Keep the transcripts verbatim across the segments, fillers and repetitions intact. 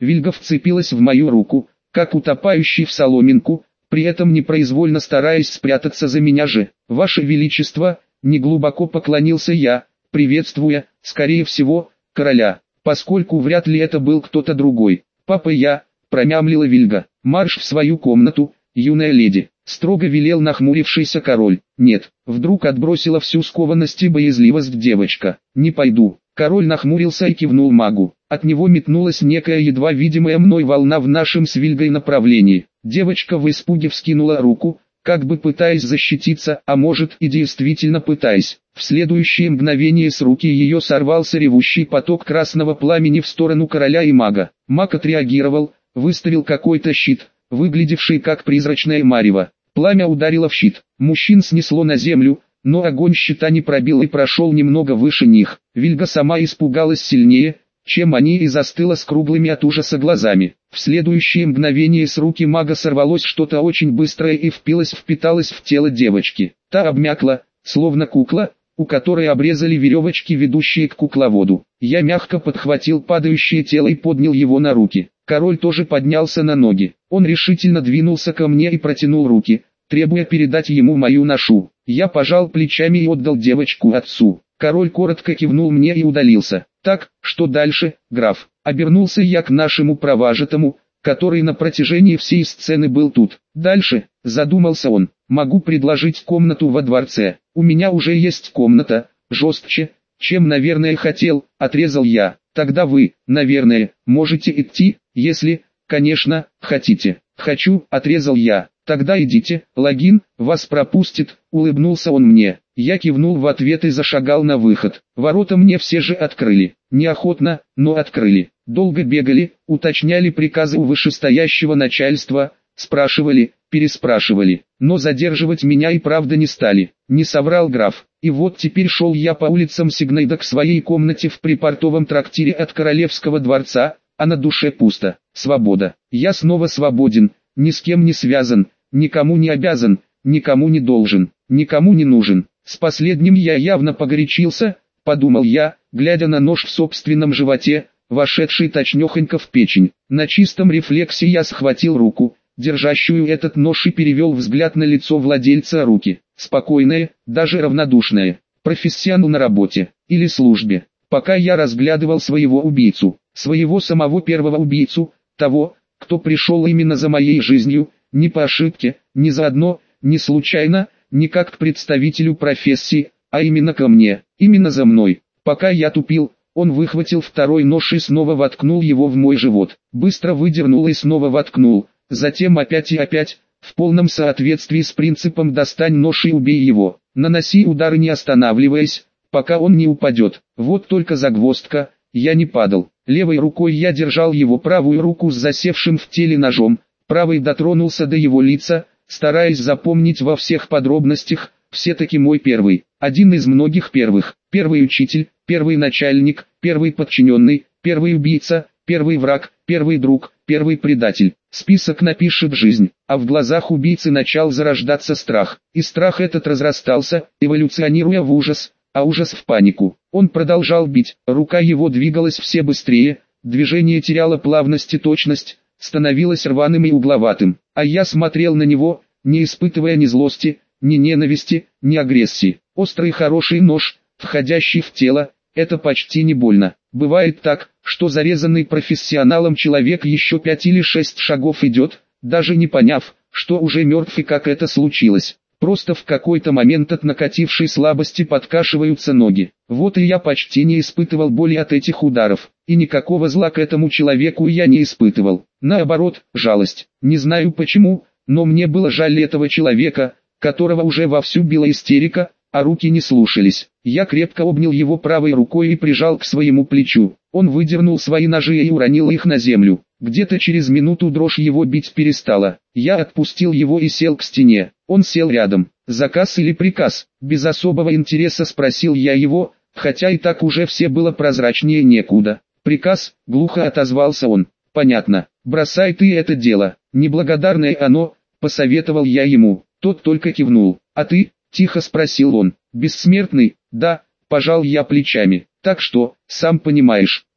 Вильга вцепилась в мою руку, как утопающий в соломинку, при этом непроизвольно стараясь спрятаться за меня же. «Ваше Величество», неглубоко поклонился я, приветствуя, скорее всего, короля, поскольку вряд ли это был кто-то другой. «Папа, я», промямлила Вильга. «Марш в свою комнату, юная леди», строго велел нахмурившийся король. «Нет», вдруг отбросила всю скованность и боязливость девочка. «Не пойду». Король нахмурился и кивнул магу. От него метнулась некая едва видимая мной волна в нашем с Вильгой направлении. Девочка в испуге вскинула руку, как бы пытаясь защититься, а может и действительно пытаясь. В следующее мгновение с руки ее сорвался ревущий поток красного пламени в сторону короля и мага. Маг отреагировал, выставил какой-то щит, выглядевший как призрачное марево. Пламя ударило в щит. Мужчин снесло на землю, но огонь щита не пробил и прошел немного выше них. Вильга сама испугалась сильнее, чем они, и застыла с круглыми от ужаса глазами. В следующее мгновение с руки мага сорвалось что-то очень быстрое и впилось-впиталось в тело девочки. Та обмякла, словно кукла, у которой обрезали веревочки, ведущие к кукловоду. Я мягко подхватил падающее тело и поднял его на руки. Король тоже поднялся на ноги. Он решительно двинулся ко мне и протянул руки, требуя передать ему мою ношу. Я пожал плечами и отдал девочку отцу. Король коротко кивнул мне и удалился. «Так, что дальше, граф?» Обернулся я к нашему провожатому, который на протяжении всей сцены был тут. «Дальше», задумался он, «могу предложить комнату во дворце. У меня уже есть комната, жестче, чем, наверное, хотел», отрезал я. «Тогда вы, наверное, можете идти, если, конечно, хотите». «Хочу», отрезал я. «Тогда идите, Логин, вас пропустит», улыбнулся он мне. Я кивнул в ответ и зашагал на выход. Ворота мне все же открыли. Неохотно, но открыли. Долго бегали, уточняли приказы у вышестоящего начальства, спрашивали, переспрашивали. Но задерживать меня и правда не стали. Не соврал граф. И вот теперь шел я по улицам Сигнейда к своей комнате в припортовом трактире от Королевского дворца, а на душе пусто. Свобода. Я снова свободен, ни с кем не связан, никому не обязан, никому не должен, никому не нужен. С последним я явно погорячился, подумал я, глядя на нож в собственном животе, вошедший точнёхонько в печень. На чистом рефлексе я схватил руку, держащую этот нож, и перевел взгляд на лицо владельца руки. Спокойное, даже равнодушное. Профессионал на работе или службе. Пока я разглядывал своего убийцу, своего самого первого убийцу, того, кто пришел именно за моей жизнью, не по ошибке, не заодно, не случайно, не как к представителю профессии, а именно ко мне, именно за мной. Пока я тупил, он выхватил второй нож и снова воткнул его в мой живот. Быстро выдернул и снова воткнул, затем опять и опять, в полном соответствии с принципом «достань нож и убей его». Наноси удары не останавливаясь, пока он не упадет. Вот только загвоздка, я не падал. Левой рукой я держал его правую руку с засевшим в теле ножом, правой дотронулся до его лица, стараясь запомнить во всех подробностях, все-таки мой первый, один из многих первых, первый учитель, первый начальник, первый подчиненный, первый убийца, первый враг, первый друг, первый предатель. Список напишет жизнь, а в глазах убийцы начал зарождаться страх, и страх этот разрастался, эволюционируя в ужас, а ужас в панику. Он продолжал бить, рука его двигалась все быстрее, движение теряло плавность и точность, становилось рваным и угловатым, а я смотрел на него, не испытывая ни злости, ни ненависти, ни агрессии. Острый хороший нож, входящий в тело, это почти не больно. Бывает так, что зарезанный профессионалом человек еще пять или шесть шагов идет, даже не поняв, что уже мертв и как это случилось. Просто в какой-то момент от накатившей слабости подкашиваются ноги. Вот и я почти не испытывал боли от этих ударов, и никакого зла к этому человеку я не испытывал. Наоборот, жалость. Не знаю почему, но мне было жаль этого человека, которого уже вовсю била истерика, а руки не слушались. Я крепко обнял его правой рукой и прижал к своему плечу. Он выдернул свои ножи и уронил их на землю. Где-то через минуту дрожь его бить перестала. Я отпустил его и сел к стене. Он сел рядом. «Заказ или приказ?» Без особого интереса спросил я его, хотя и так уже все было прозрачнее некуда. «Приказ», — глухо отозвался он. «Понятно. Бросай ты это дело. Неблагодарное оно», — посоветовал я ему. Тот только кивнул. «А ты?» — тихо спросил он. «Бессмертный?» «Да», — пожал я плечами. «Так что, сам понимаешь,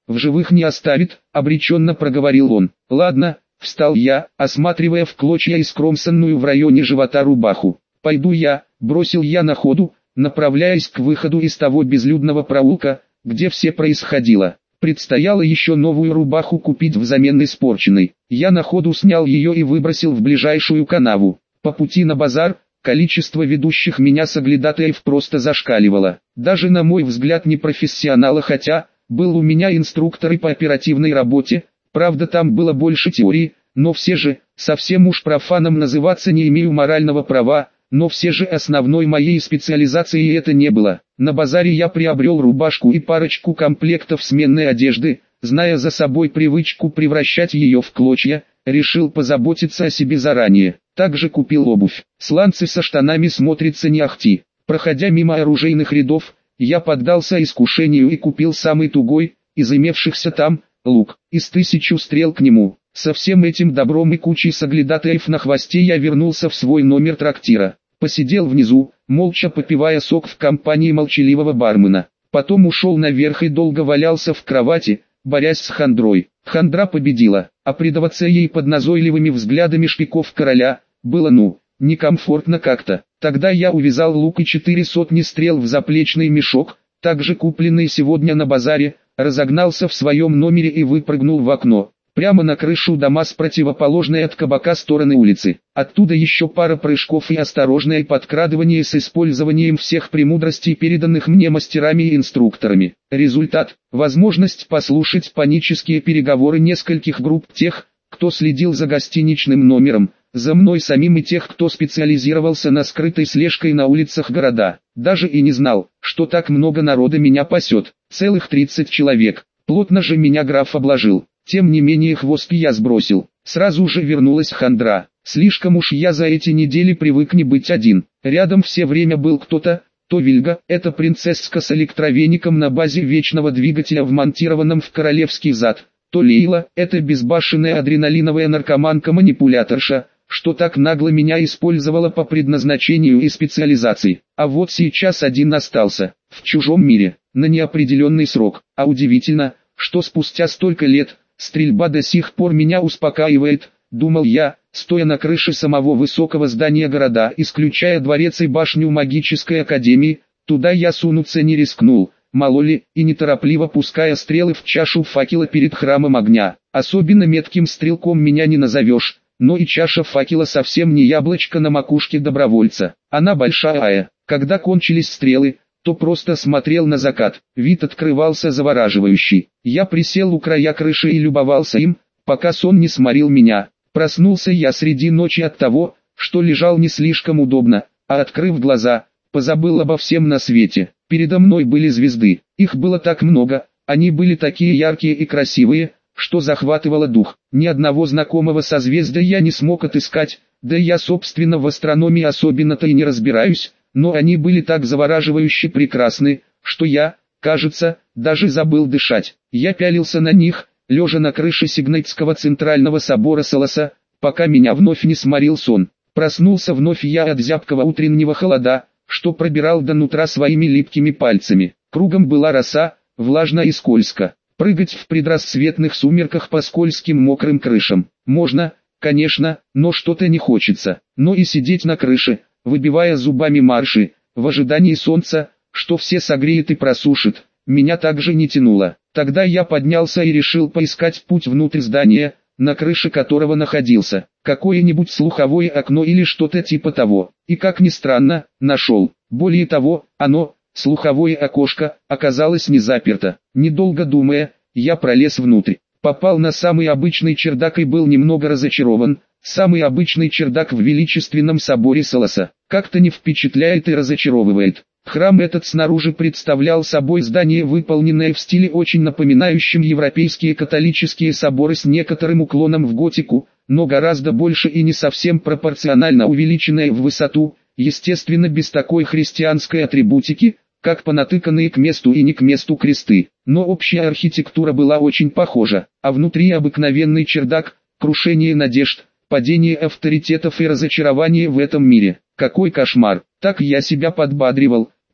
в живых не оставит, обреченно проговорил он. Ладно, встал я, осматривая в клочья искромсанную в районе живота рубаху. Пойду я, бросил я на ходу, направляясь к выходу из того безлюдного проулка, где все происходило. Предстояло еще новую рубаху купить взамен испорченной. Я на ходу снял ее и выбросил в ближайшую канаву. По пути на базар, количество ведущих меня соглядатаев просто зашкаливало. Даже на мой взгляд не профессионала, хотя, был у меня инструктор и по оперативной работе, правда там было больше теории, но все же, совсем уж профаном называться не имею морального права, но все же основной моей специализацией это не было. На базаре я приобрел рубашку и парочку комплектов сменной одежды, зная за собой привычку превращать ее в клочья, решил позаботиться о себе заранее. Также купил обувь. Сланцы со штанами смотрятся не ахти. Проходя мимо оружейных рядов, я поддался искушению и купил самый тугой, из имевшихся там, лук, из тысячу стрел к нему. Со всем этим добром и кучей соглядатаев на хвосте я вернулся в свой номер трактира. Посидел внизу, молча попивая сок в компании молчаливого бармена. Потом ушел наверх и долго валялся в кровати, борясь с хандрой. Хандра победила, а предаваться ей под назойливыми взглядами шпиков короля, было ну, некомфортно как-то. Тогда я увязал лук и четыре сотни стрел в заплечный мешок, также купленный сегодня на базаре, разогнался в своем номере и выпрыгнул в окно. Прямо на крышу дома с противоположной от кабака стороны улицы. Оттуда еще пара прыжков и осторожное подкрадывание с использованием всех премудростей, переданных мне мастерами и инструкторами. Результат – возможность послушать панические переговоры нескольких групп тех, кто следил за гостиничным номером, за мной самим и тех, кто специализировался на скрытой слежкой на улицах города. Даже и не знал, что так много народа меня пасет. Целых тридцать человек. Плотно же меня граф обложил. Тем не менее хвост я сбросил. Сразу же вернулась хандра. Слишком уж я за эти недели привык не быть один. Рядом все время был кто-то, то Вильга, это принцесска с электровеником на базе вечного двигателя, вмонтированном в королевский зад, то Лейла, это безбашенная адреналиновая наркоманка-манипуляторша, что так нагло меня использовала по предназначению и специализации. А вот сейчас один остался, в чужом мире, на неопределенный срок. А удивительно, что спустя столько лет, стрельба до сих пор меня успокаивает, думал я, стоя на крыше самого высокого здания города, исключая дворец и башню магической академии. Туда я сунуться не рискнул, мало ли, и неторопливо пуская стрелы в чашу факела перед храмом огня. Особенно метким стрелком меня не назовешь, но и чаша факела совсем не яблочко на макушке добровольца. Она большая, когда кончились стрелы, то просто смотрел на закат. Вид открывался завораживающий. Я присел у края крыши и любовался им, пока сон не сморил меня. Проснулся я среди ночи от того, что лежал не слишком удобно, а открыв глаза, позабыл обо всем на свете. Передо мной были звезды. Их было так много, они были такие яркие и красивые, что захватывало дух. Ни одного знакомого созвездия я не смог отыскать, да я собственно в астрономии особенно-то и не разбираюсь, но они были так завораживающе прекрасны, что я, кажется, даже забыл дышать. Я пялился на них, лежа на крыше Сигнейтского центрального собора Солоса, пока меня вновь не сморил сон. Проснулся вновь я от зябкого утреннего холода, что пробирал до нутра своими липкими пальцами. Кругом была роса, влажно и скользко. Прыгать в предрассветных сумерках по скользким мокрым крышам можно, конечно, но что-то не хочется. Но и сидеть на крыше, выбивая зубами марши, в ожидании солнца, что все согреет и просушит, меня также не тянуло. Тогда я поднялся и решил поискать путь внутрь здания, на крыше которого находился, какое-нибудь слуховое окно или что-то типа того. И как ни странно, нашел. Более того, оно, слуховое окошко, оказалось не заперто. Недолго думая, я пролез внутрь. Попал на самый обычный чердак и был немного разочарован. Самый обычный чердак в величественном соборе Солоса как-то не впечатляет и разочаровывает. Храм этот снаружи представлял собой здание, выполненное в стиле, очень напоминающем европейские католические соборы с некоторым уклоном в готику, но гораздо больше и не совсем пропорционально увеличенное в высоту, естественно без такой христианской атрибутики, как понатыканные к месту и не к месту кресты. Но общая архитектура была очень похожа, а внутри обыкновенный чердак, крушение надежд, падение авторитетов и разочарование в этом мире. Какой кошмар! Так я себя подбадривал,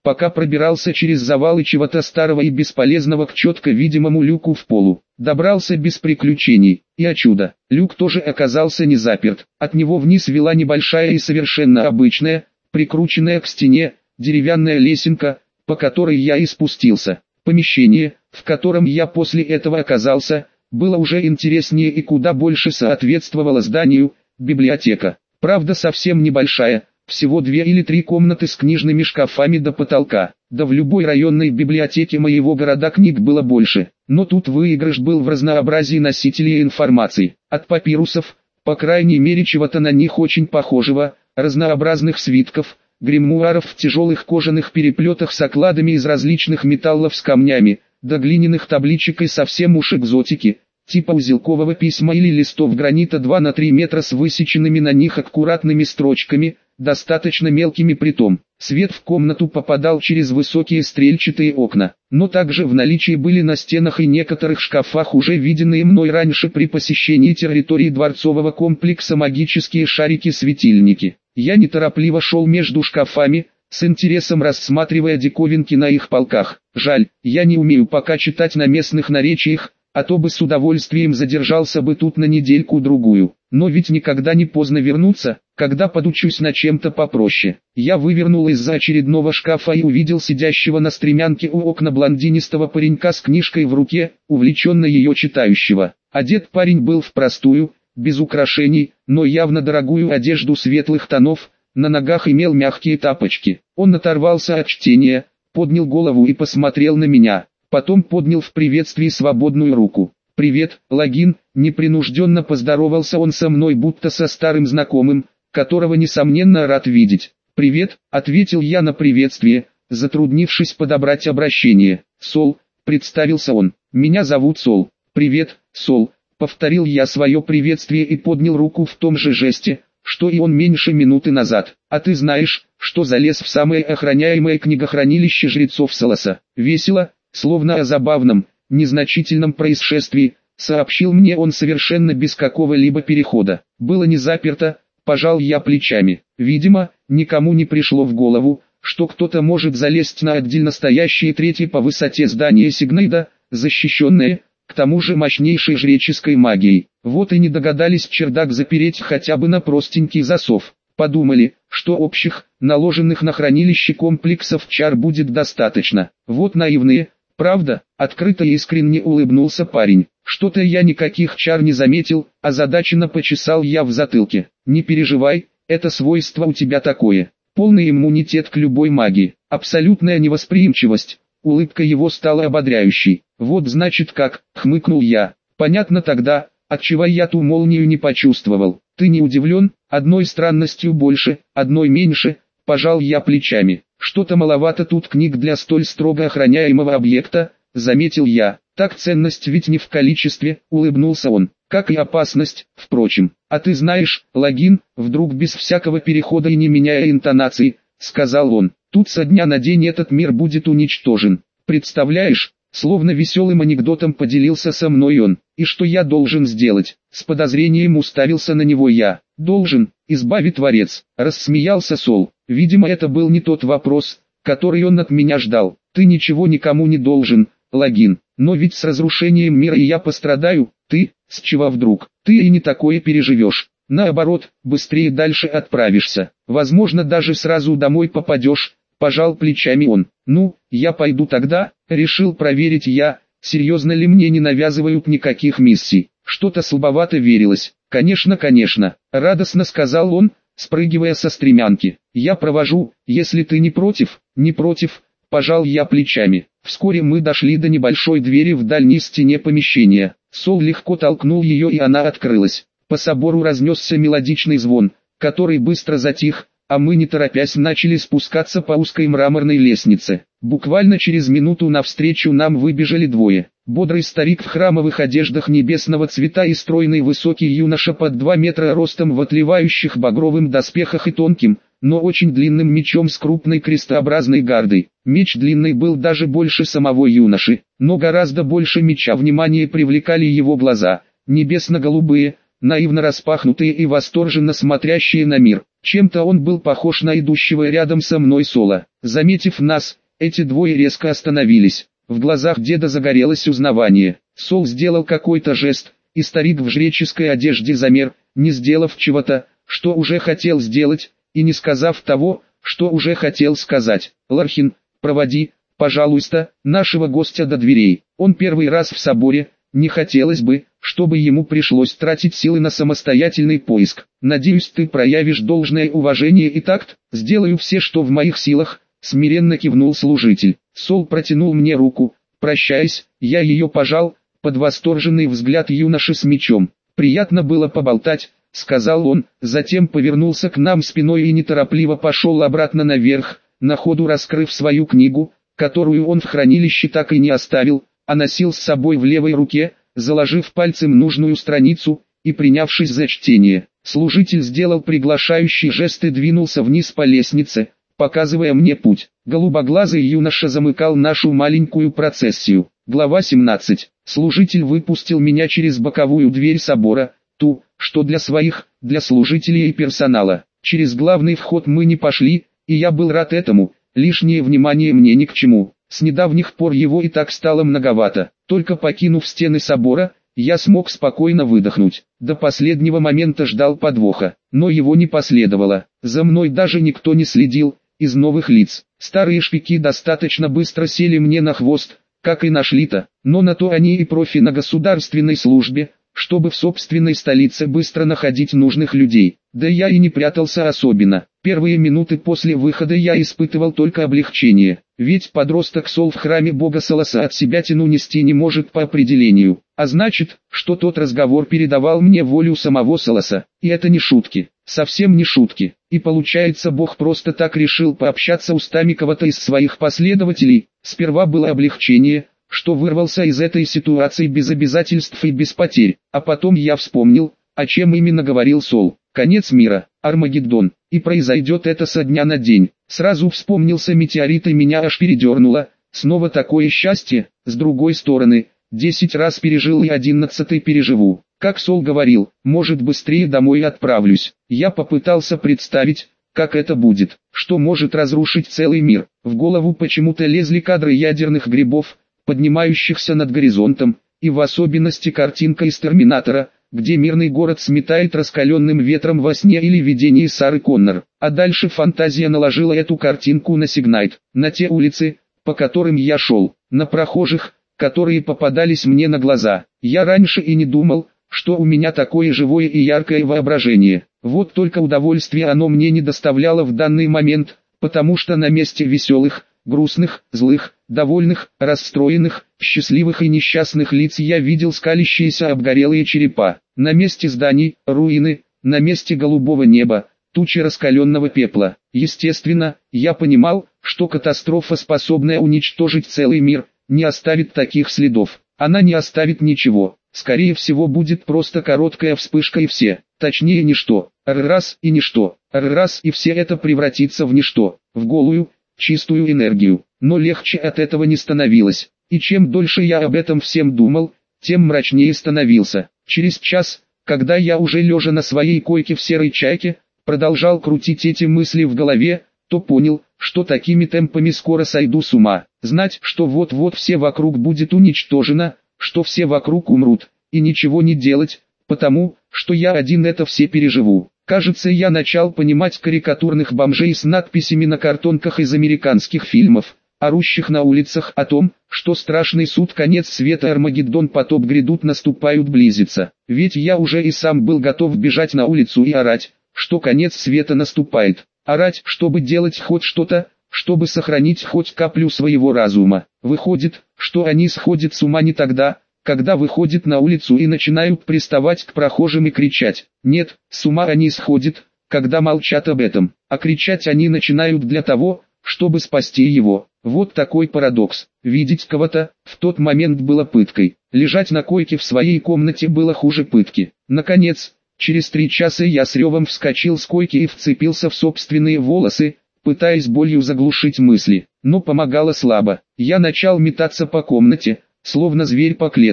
пока пробирался через завалы чего-то старого и бесполезного к четко видимому люку в полу. Добрался без приключений, и о чудо, люк тоже оказался не заперт. От него вниз вела небольшая и совершенно обычная, прикрученная к стене, деревянная лесенка, по которой я и спустился. Помещение, в котором я после этого оказался, было уже интереснее и куда больше соответствовало зданию, библиотека. Правда совсем небольшая, всего две или три комнаты с книжными шкафами до потолка. Да в любой районной библиотеке моего города книг было больше. Но тут выигрыш был в разнообразии носителей информации. От папирусов, по крайней мере чего-то на них очень похожего, разнообразных свитков, гримуаров в тяжелых кожаных переплетах с окладами из различных металлов с камнями, до глиняных табличек и совсем уж экзотики, типа узелкового письма или листов гранита два на три метра с высеченными на них аккуратными строчками, достаточно мелкими притом. Свет в комнату попадал через высокие стрельчатые окна, но также в наличии были на стенах и некоторых шкафах уже виденные мной раньше при посещении территории дворцового комплекса магические шарики-светильники. Я неторопливо шел между шкафами, с интересом рассматривая диковинки на их полках. Жаль, я не умею пока читать на местных наречиях, а то бы с удовольствием задержался бы тут на недельку-другую. Но ведь никогда не поздно вернуться, когда подучусь на чем-то попроще. Я вывернул из-за очередного шкафа и увидел сидящего на стремянке у окна блондинистого паренька с книжкой в руке, увлеченно ее читающего. Одет парень был в простую, без украшений, но явно дорогую одежду светлых тонов, на ногах имел мягкие тапочки. Он оторвался от чтения, поднял голову и посмотрел на меня, потом поднял в приветствии свободную руку. «Привет, Логин», непринужденно поздоровался он со мной, будто со старым знакомым, которого несомненно рад видеть. «Привет», ответил я на приветствие, затруднившись подобрать обращение. «Сол», представился он, «меня зовут Сол». «Привет, Сол», повторил я свое приветствие и поднял руку в том же жесте, что и он меньше минуты назад. «А ты знаешь, что залез в самое охраняемое книгохранилище жрецов Солоса?» Весело, словно о забавном, незначительном происшествии, сообщил мне он совершенно без какого-либо перехода. «Было не заперто», пожал я плечами. Видимо, никому не пришло в голову, что кто-то может залезть на отдельно стоящее третье по высоте здание Сигнейда, защищенное, к тому же мощнейшей жреческой магией. Вот и не догадались чердак запереть хотя бы на простенький засов. Подумали, что общих, наложенных на хранилище комплексов чар будет достаточно. Вот наивные, правда? Открыто и искренне улыбнулся парень. Что-то я никаких чар не заметил, озадаченно почесал я в затылке. Не переживай, это свойство у тебя такое. Полный иммунитет к любой магии, абсолютная невосприимчивость. Улыбка его стала ободряющей. «Вот значит как», — хмыкнул я. «Понятно тогда, отчего я ту молнию не почувствовал. Ты не удивлен? Одной странностью больше, одной меньше», — пожал я плечами. «Что-то маловато тут книг для столь строго охраняемого объекта», — заметил я. «Так ценность ведь не в количестве», — улыбнулся он, — «как и опасность, впрочем. А ты знаешь, Логин», — вдруг без всякого перехода и не меняя интонации, сказал он, — «тут со дня на день этот мир будет уничтожен. Представляешь?» Словно веселым анекдотом поделился со мной он. «И что я должен сделать?» С подозрением уставился на него я. «Должен, избави Творец», — рассмеялся Сол. Видимо, это был не тот вопрос, который он от меня ждал. «Ты ничего никому не должен, Логин. Но ведь с разрушением мира и я пострадаю. Ты, с чего вдруг? Ты и не такое переживешь. Наоборот, быстрее дальше отправишься. Возможно, даже сразу домой попадешь». Пожал плечами он. «Ну, я пойду тогда», — решил проверить я, серьезно ли мне не навязывают никаких миссий. Что-то слабовато верилось. «Конечно, конечно», — радостно сказал он, спрыгивая со стремянки. «Я провожу, если ты не против». «Не против», — пожал я плечами. Вскоре мы дошли до небольшой двери в дальней стене помещения. Сол легко толкнул ее и она открылась. По собору разнесся мелодичный звон, который быстро затих, а мы не торопясь начали спускаться по узкой мраморной лестнице. Буквально через минуту навстречу нам выбежали двое. Бодрый старик в храмовых одеждах небесного цвета и стройный высокий юноша под два метра ростом в отливающих багровым доспехах и тонким, но очень длинным мечом с крупной крестообразной гардой. Меч длинный был даже больше самого юноши, но гораздо больше меча внимание привлекали его глаза, небесно-голубые, наивно распахнутые и восторженно смотрящие на мир. Чем-то он был похож на идущего рядом со мной Сола. Заметив нас, эти двое резко остановились. В глазах деда загорелось узнавание. Сол сделал какой-то жест, и старик в жреческой одежде замер, не сделав чего-то, что уже хотел сделать, и не сказав того, что уже хотел сказать. «Лархин, проводи, пожалуйста, нашего гостя до дверей. Он первый раз в соборе, не хотелось бы, чтобы ему пришлось тратить силы на самостоятельный поиск. Надеюсь, ты проявишь должное уважение и такт. Сделаю все, что в моих силах», — смиренно кивнул служитель. Сол протянул мне руку. Прощаясь, я ее пожал, под восторженный взгляд юноши с мечом. «Приятно было поболтать», — сказал он, затем повернулся к нам спиной и неторопливо пошел обратно наверх, на ходу раскрыв свою книгу, которую он в хранилище так и не оставил, а носил с собой в левой руке, заложив пальцем нужную страницу и принявшись за чтение. Служитель сделал приглашающий жест и двинулся вниз по лестнице, показывая мне путь. Голубоглазый юноша замыкал нашу маленькую процессию. Глава семнадцать. Служитель выпустил меня через боковую дверь собора, ту, что для своих, для служителей и персонала. Через главный вход мы не пошли, и я был рад этому, лишнее внимание мне ни к чему. С недавних пор его и так стало многовато. Только покинув стены собора, я смог спокойно выдохнуть. До последнего момента ждал подвоха, но его не последовало. За мной даже никто не следил, из новых лиц. Старые шпики достаточно быстро сели мне на хвост, как и нашли-то, но на то они и профи на государственной службе, чтобы в собственной столице быстро находить нужных людей. Да я и не прятался особенно. Первые минуты после выхода я испытывал только облегчение, ведь подросток Сол в храме бога Солоса от себя тяну нести не может по определению, а значит, что тот разговор передавал мне волю самого Солоса, и это не шутки, совсем не шутки, и получается бог просто так решил пообщаться устами кого-то из своих последователей. Сперва было облегчение, что вырвался из этой ситуации без обязательств и без потерь, а потом я вспомнил, о чем именно говорил Сол. Конец мира, Армагеддон, и произойдет это со дня на день. Сразу вспомнился метеорит и меня аж передернуло, снова такое счастье, с другой стороны, десять раз пережил и одиннадцатый переживу. Как Сол говорил, может быстрее домой отправлюсь. Я попытался представить, как это будет, что может разрушить целый мир. В голову почему-то лезли кадры ядерных грибов, поднимающихся над горизонтом, и в особенности картинка из «Терминатора», где мирный город сметает раскаленным ветром во сне или видении Сары Коннор. А дальше фантазия наложила эту картинку на Сигнайт, на те улицы, по которым я шел, на прохожих, которые попадались мне на глаза. Я раньше и не думал, что у меня такое живое и яркое воображение. Вот только удовольствия оно мне не доставляло в данный момент, потому что на месте веселых, грустных, злых, довольных, расстроенных, счастливых и несчастных лиц я видел скалящиеся обгорелые черепа. На месте зданий – руины, на месте голубого неба – тучи раскаленного пепла. Естественно, я понимал, что катастрофа, способная уничтожить целый мир, не оставит таких следов. Она не оставит ничего. Скорее всего будет просто короткая вспышка и все. Точнее ничто. Раз и ничто. Раз и все это превратится в ничто. В голую, чистую энергию. Но легче от этого не становилось. И чем дольше я об этом всем думал, тем мрачнее становился. Через час, когда я уже лежа на своей койке в серой чайке, продолжал крутить эти мысли в голове, то понял, что такими темпами скоро сойду с ума. Знать, что вот-вот все вокруг будет уничтожено, что все вокруг умрут, и ничего не делать, потому, что я один это все переживу. Кажется, я начал понимать карикатурных бомжей с надписями на картонках из американских фильмов, орущих на улицах о том, что страшный суд, конец света, Армагеддон, потоп грядут, наступают, близится. Ведь я уже и сам был готов бежать на улицу и орать, что конец света наступает. Орать, чтобы делать хоть что-то, чтобы сохранить хоть каплю своего разума. Выходит, что они сходят с ума не тогда, когда выходят на улицу и начинают приставать к прохожим и кричать. Нет, с ума они сходят, когда молчат об этом, а кричать они начинают для того, чтобы спасти его. Вот такой парадокс. Видеть кого-то в тот момент было пыткой. Лежать на койке в своей комнате было хуже пытки. Наконец, через три часа я с ревом вскочил с койки и вцепился в собственные волосы, пытаясь болью заглушить мысли, но помогало слабо. Я начал метаться по комнате, словно зверь по клетке.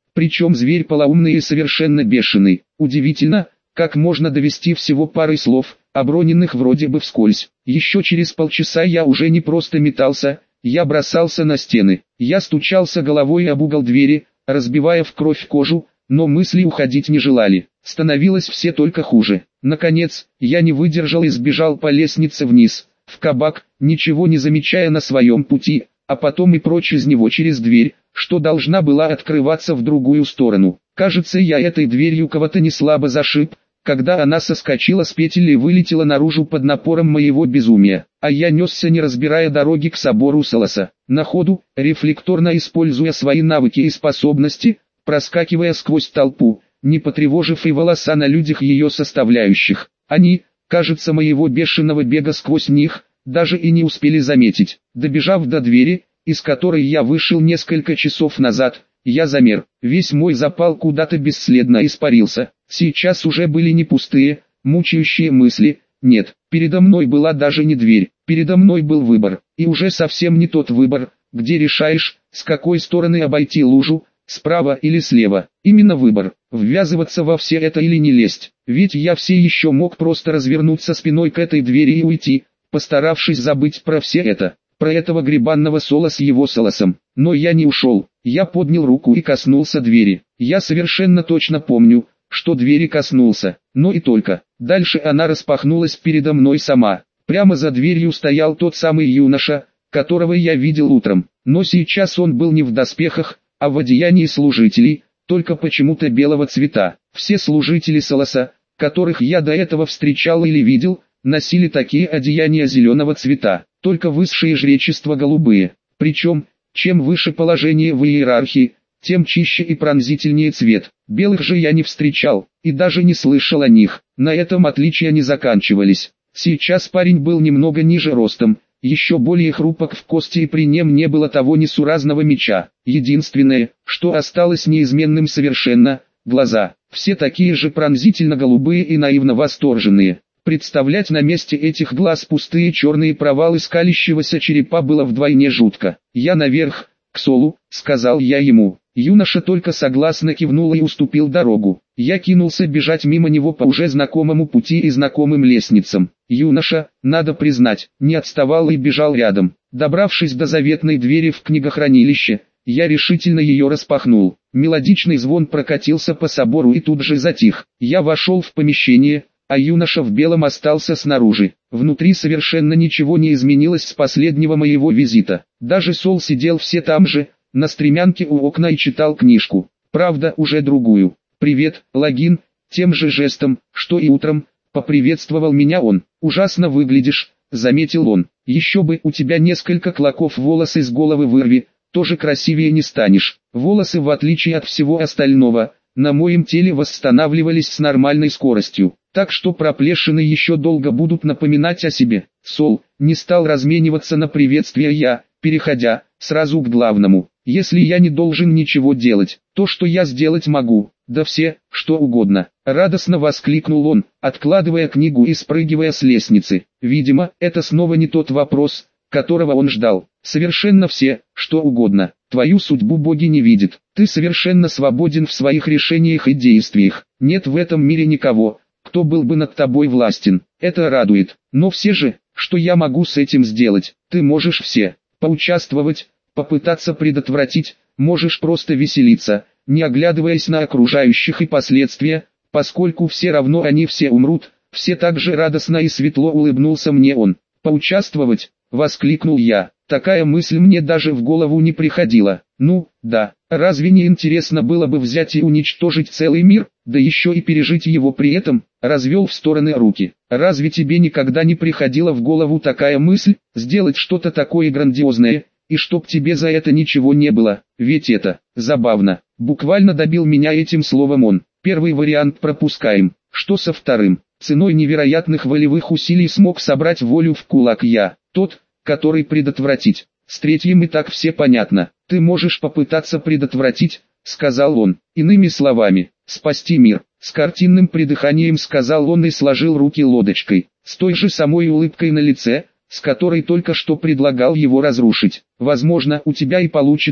Причем зверь полоумный и совершенно бешеный. Удивительно, как можно довести всего парой слов, оброненных вроде бы вскользь. Еще через полчаса я уже не просто метался, я бросался на стены. Я стучался головой об угол двери, разбивая в кровь кожу, но мысли уходить не желали. Становилось все только хуже. Наконец, я не выдержал и сбежал по лестнице вниз, в кабак, ничего не замечая на своем пути, а потом и прочь из него через дверь, что должна была открываться в другую сторону. Кажется, я этой дверью кого-то не слабо зашиб, когда она соскочила с петель и вылетела наружу под напором моего безумия, а я несся, не разбирая дороги, к собору Солоса. На ходу, рефлекторно используя свои навыки и способности, проскакивая сквозь толпу, не потревожив и волоса на людях ее составляющих. Они, кажется, моего бешеного бега сквозь них, даже и не успели заметить. Добежав до двери, из которой я вышел несколько часов назад, я замер. Весь мой запал куда-то бесследно испарился. Сейчас уже были не пустые, мучающие мысли. Нет, передо мной была даже не дверь, передо мной был выбор. И уже совсем не тот выбор, где решаешь, с какой стороны обойти лужу, справа или слева. Именно выбор, ввязываться во все это или не лезть. Ведь я все еще мог просто развернуться спиной к этой двери и уйти, постаравшись забыть про все это, про этого гребанного Соло с его Солосом. Но я не ушел. Я поднял руку и коснулся двери. Я совершенно точно помню, что двери коснулся, но и только. Дальше она распахнулась передо мной сама. Прямо за дверью стоял тот самый юноша, которого я видел утром. Но сейчас он был не в доспехах, а в одеянии служителей, только почему-то белого цвета. Все служители Солоса, которых я до этого встречал или видел, носили такие одеяния зеленого цвета, только высшие жречества голубые. Причем, чем выше положение в иерархии, тем чище и пронзительнее цвет. Белых же я не встречал, и даже не слышал о них. На этом отличия не заканчивались. Сейчас парень был немного ниже ростом, еще более хрупок в кости, и при нем не было того несуразного меча. Единственное, что осталось неизменным совершенно, глаза. Все такие же пронзительно голубые и наивно восторженные. Представлять на месте этих глаз пустые черные провалы скалящегося черепа было вдвойне жутко. «Я наверх, к Солу», — сказал я ему. Юноша только согласно кивнул и уступил дорогу. Я кинулся бежать мимо него по уже знакомому пути и знакомым лестницам. Юноша, надо признать, не отставал и бежал рядом. Добравшись до заветной двери в книгохранилище, я решительно ее распахнул. Мелодичный звон прокатился по собору и тут же затих. Я вошел в помещение, а юноша в белом остался снаружи. Внутри совершенно ничего не изменилось с последнего моего визита. Даже Сол сидел все там же, на стремянке у окна, и читал книжку. Правда, уже другую. «Привет, Логин», тем же жестом, что и утром, поприветствовал меня он. «Ужасно выглядишь», — заметил он. «Еще бы, у тебя несколько клоков волос из головы вырви, тоже красивее не станешь». Волосы, в отличие от всего остального, на моем теле восстанавливались с нормальной скоростью, так что проплешины еще долго будут напоминать о себе. Сол не стал размениваться на приветствие я, переходя сразу к главному. «Если я не должен ничего делать, то что я сделать могу?» «Да все, что угодно», — радостно воскликнул он, откладывая книгу и спрыгивая с лестницы. Видимо, это снова не тот вопрос, которого он ждал. «Совершенно все, что угодно. Твою судьбу боги не видят. Ты совершенно свободен в своих решениях и действиях. Нет в этом мире никого, кто был бы над тобой властен. Это радует. Но все же, что я могу с этим сделать? Ты можешь все поучаствовать, попытаться предотвратить, можешь просто веселиться, не оглядываясь на окружающих и последствия, поскольку все равно они все умрут». Все так же радостно и светло улыбнулся мне он. «Поучаствовать?» — воскликнул я. Такая мысль мне даже в голову не приходила. Ну, да, разве не интересно было бы взять и уничтожить целый мир, да еще и пережить его при этом? Развел в стороны руки. Разве тебе никогда не приходила в голову такая мысль, сделать что-то такое грандиозное, и чтоб тебе за это ничего не было? Ведь это забавно. Буквально добил меня этим словом он. Первый вариант пропускаем. Что со вторым? Ценой невероятных волевых усилий смог собрать волю в кулак я, тот, который предотвратить. С третьим и так все понятно. Ты можешь попытаться предотвратить, сказал он. Иными словами, спасти мир. С картинным придыханием сказал он и сложил руки лодочкой, с той же самой улыбкой на лице, с которой только что предлагал его разрушить. Возможно, у тебя и получится,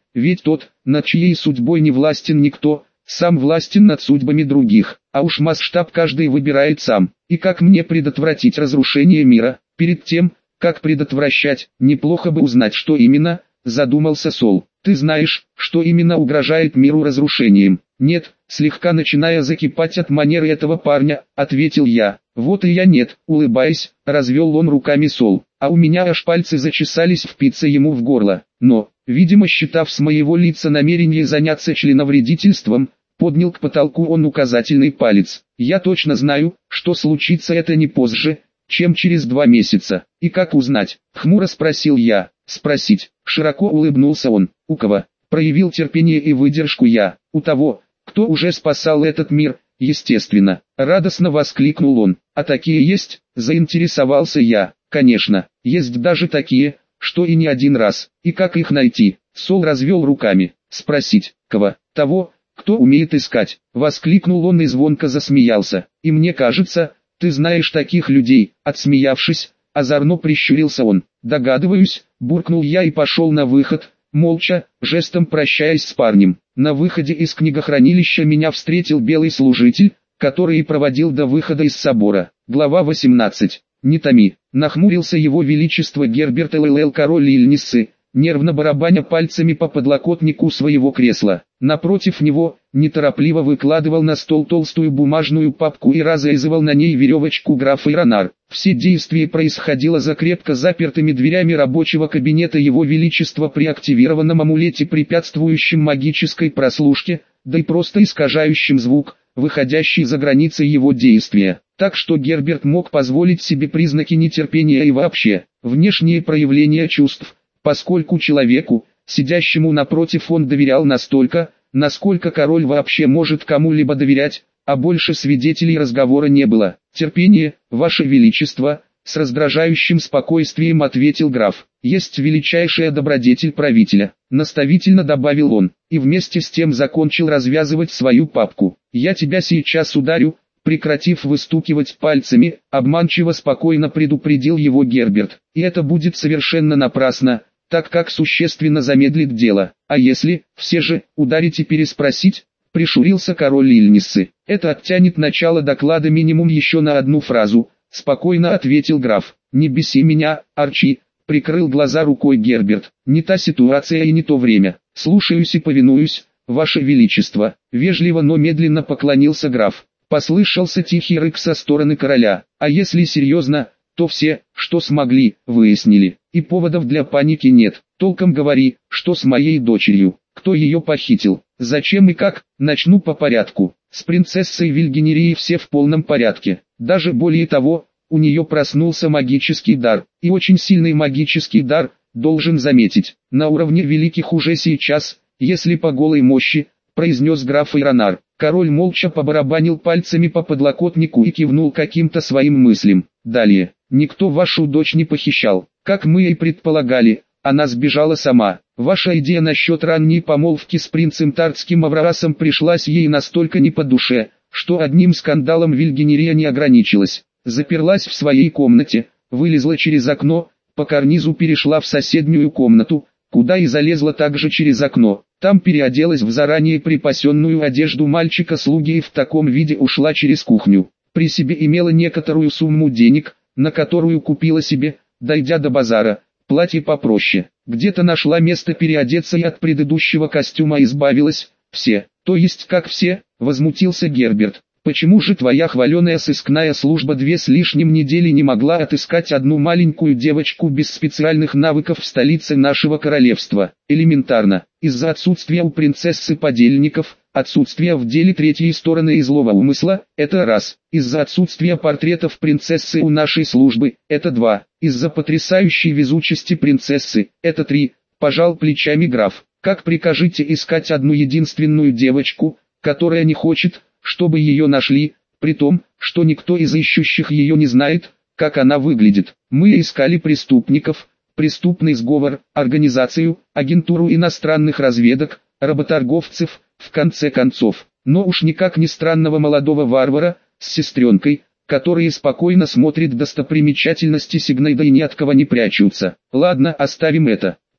ведь тот, над чьей судьбой не властен никто, сам властен над судьбами других, а уж масштаб каждый выбирает сам. И как мне предотвратить разрушение мира? Перед тем, как предотвращать, неплохо бы узнать, что именно, задумался Сол. Ты знаешь, что именно угрожает миру разрушением? Нет, слегка начиная закипать от манеры этого парня, ответил я. Вот и я нет, улыбаясь, развел он руками Сол. А у меня аж пальцы зачесались впиться ему в горло. Но, видимо, считав с моего лица намерение заняться членовредительством, поднял к потолку он указательный палец. Я точно знаю, что случится это не позже, чем через два месяца. И как узнать? Хмуро спросил я. Спросить. Широко улыбнулся он. У кого? Проявил терпение и выдержку я. У того, кто уже спасал этот мир, естественно. Радостно воскликнул он. А такие есть? Заинтересовался я. Конечно, есть даже такие, что и не один раз. И как их найти? Сол развел руками. Спросить. Кого? Того, кто умеет искать. Воскликнул он и звонко засмеялся. И мне кажется, ты знаешь таких людей. Отсмеявшись, озорно прищурился он. Догадываюсь, буркнул я и пошел на выход, молча, жестом прощаясь с парнем. На выходе из книгохранилища меня встретил белый служитель, который и проводил до выхода из собора. Глава восемнадцать. Не томи, нахмурился его величество Герберт ЛЛ король Ильниссы, нервно барабаня пальцами по подлокотнику своего кресла. Напротив него, неторопливо выкладывал на стол толстую бумажную папку и разрезывал на ней веревочку граф Иронар. Все действия происходило за крепко запертыми дверями рабочего кабинета его величества при активированном амулете, препятствующем магической прослушке, да и просто искажающим звук, выходящий за границы его действия. Так что Герберт мог позволить себе признаки нетерпения и вообще, внешние проявления чувств, поскольку человеку, сидящему напротив, он доверял настолько, насколько король вообще может кому-либо доверять, а больше свидетелей разговора не было. «Терпение, ваше величество», — с раздражающим спокойствием ответил граф. «Есть величайшая добродетель правителя», — наставительно добавил он, и вместе с тем закончил развязывать свою папку. «Я тебя сейчас ударю», — прекратив выстукивать пальцами, обманчиво спокойно предупредил его Герберт. «И это будет совершенно напрасно, так как существенно замедлит дело. А если, все же, ударить и переспросить?» — прищурился король Ильниссы. «Это оттянет начало доклада минимум еще на одну фразу», — спокойно ответил граф. «Не беси меня, Арчи», — прикрыл глаза рукой Герберт. «Не та ситуация и не то время. Слушаюсь и повинуюсь, ваше величество», — вежливо, но медленно поклонился граф. Послышался тихий рык со стороны короля. «А если серьезно, то все, что смогли, выяснили. И поводов для паники нет. Толком говори, что с моей дочерью, кто ее похитил, зачем и как. Начну по порядку. С принцессой Вильгенерией все в полном порядке. Даже более того, у нее проснулся магический дар. И очень сильный магический дар, должен заметить, на уровне великих уже сейчас, если по голой мощи», — произнес граф Иронар. Король молча побарабанил пальцами по подлокотнику и кивнул каким-то своим мыслям. «Далее. Никто вашу дочь не похищал. Как мы и предполагали, она сбежала сама. Ваша идея насчет ранней помолвки с принцем Тартским Аврорасом пришлась ей настолько не по душе, что одним скандалом Вильгенерия не ограничилась. Заперлась в своей комнате, вылезла через окно, по карнизу перешла в соседнюю комнату, куда и залезла также через окно. Там переоделась в заранее припасенную одежду мальчика-слуги и в таком виде ушла через кухню. При себе имела некоторую сумму денег, на которую купила себе, дойдя до базара, платье попроще. Где-то нашла место переодеться и от предыдущего костюма избавилась. Все, то есть как все, возмутился Герберт. Почему же твоя хваленая сыскная служба две с лишним недели не могла отыскать одну маленькую девочку без специальных навыков в столице нашего королевства? Элементарно, из-за отсутствия у принцессы подельников, отсутствия в деле третьей стороны и злого умысла, это раз. Из-за отсутствия портретов принцессы у нашей службы, это два. Из-за потрясающей везучести принцессы, это три. Пожал плечами граф. Как прикажете искать одну единственную девочку, которая не хочет, чтобы ее нашли, при том, что никто из ищущих ее не знает, как она выглядит? Мы искали преступников, преступный сговор, организацию, агентуру иностранных разведок, работорговцев, в конце концов. Но уж никак не странного молодого варвара, с сестренкой, которые спокойно смотрят достопримечательности Сигнейда и ни от кого не прячутся. Ладно, оставим это.